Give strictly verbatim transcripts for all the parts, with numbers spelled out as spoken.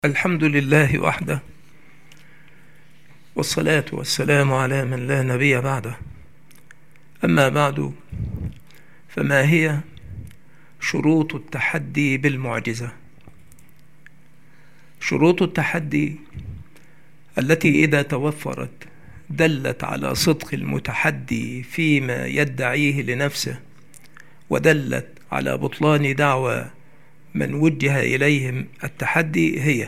الحمد لله وحده، والصلاة والسلام على من لا نبي بعده. أما بعد، فما هي شروط التحدي بالمعجزة؟ شروط التحدي التي إذا توفرت دلت على صدق المتحدي فيما يدعيه لنفسه، ودلت على بطلان دعوى من وجه إليهم التحدي، هي: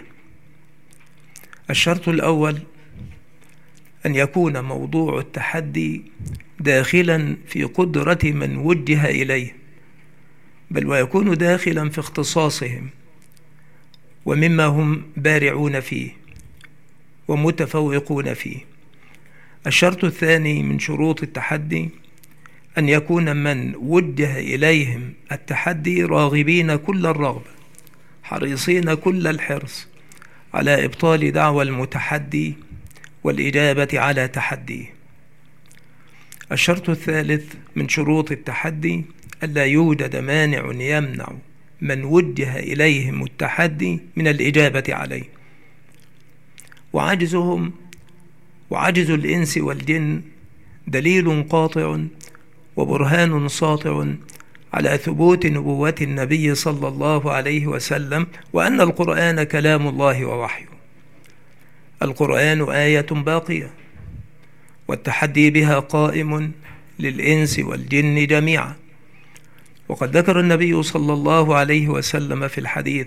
الشرط الأول أن يكون موضوع التحدي داخلا في قدرة من وجه إليه، بل ويكون داخلا في اختصاصهم ومما هم بارعون فيه ومتفوقون فيه. الشرط الثاني من شروط التحدي أن يكون من وجه إليهم التحدي راغبين كل الرغبة، حريصين كل الحرص على إبطال دعوى المتحدي والإجابة على تحديه. الشرط الثالث من شروط التحدي ألا يوجد مانع يمنع من وجه إليهم التحدي من الإجابة عليه، وعجزهم وعجز الإنس والجن دليل قاطع وبرهان ساطع على ثبوت نبوة النبي صلى الله عليه وسلم، وأن القرآن كلام الله ووحيه. القرآن آية باقية، والتحدي بها قائم للإنس والجن جميعا. وقد ذكر النبي صلى الله عليه وسلم في الحديث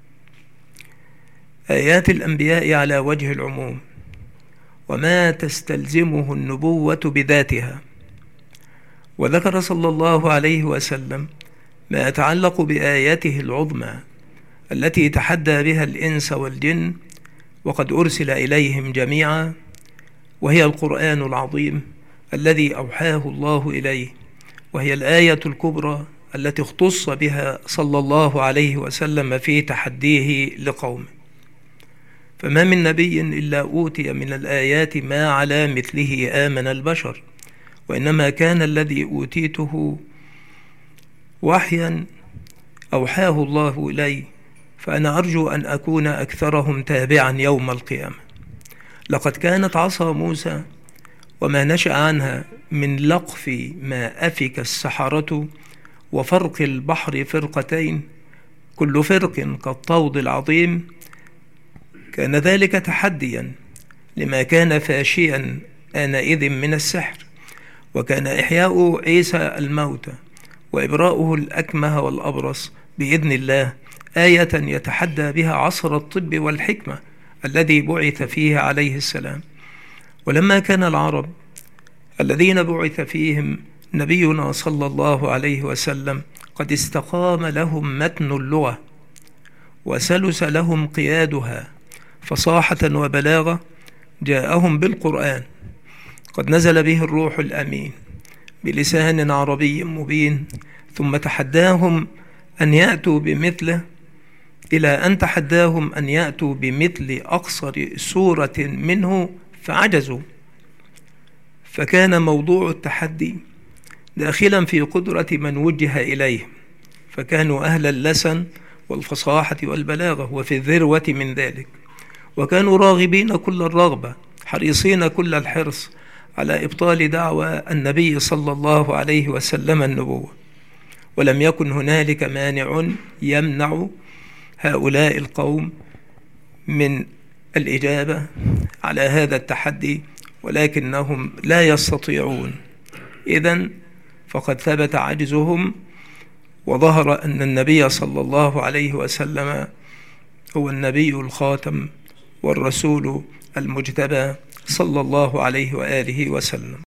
آيات الأنبياء على وجه العموم، وما تستلزمه النبوة بذاتها. وذكر صلى الله عليه وسلم ما يتعلق بآياته العظمى التي تحدى بها الإنس والجن وقد أرسل إليهم جميعا، وهي القرآن العظيم الذي أوحاه الله إليه، وهي الآية الكبرى التي اختص بها صلى الله عليه وسلم في تحديه لقومه. فما من نبي إلا أوتي من الآيات ما على مثله آمن البشر، وإنما كان الذي أوتيته وحيا أوحاه الله إلي، فأنا أرجو أن أكون أكثرهم تابعا يوم القيامة. لقد كانت عصا موسى وما نشأ عنها من لقف ما أفك السحرة وفرق البحر فرقتين، كل فرق كالطود العظيم، كان ذلك تحديا لما كان فاشيا آنئذ من السحر. وكان إحياء عيسى الموتى وإبراؤه الأكمه والأبرص بإذن الله آية يتحدى بها عصر الطب والحكمة الذي بعث فيه عليه السلام. ولما كان العرب الذين بعث فيهم نبينا صلى الله عليه وسلم قد استقام لهم متن اللغة وسلس لهم قيادها فصاحة وبلاغة، جاءهم بالقرآن قد نزل به الروح الأمين بلسان عربي مبين، ثم تحداهم أن يأتوا بمثله، إلى أن تحداهم أن يأتوا بمثل أقصر سورة منه فعجزوا. فكان موضوع التحدي داخلا في قدرة من وجه إليهم، فكانوا أهل اللسن والفصاحة والبلاغة وفي الذروة من ذلك، وكانوا راغبين كل الرغبة حريصين كل الحرص على إبطال دعوى النبي صلى الله عليه وسلم النبوة. ولم يكن هنالك مانع يمنع هؤلاء القوم من الإجابة على هذا التحدي، ولكنهم لا يستطيعون. إذن فقد ثبت عجزهم، وظهر أن النبي صلى الله عليه وسلم هو النبي الخاتم والرسول المجتبى صلى الله عليه وآله وسلم.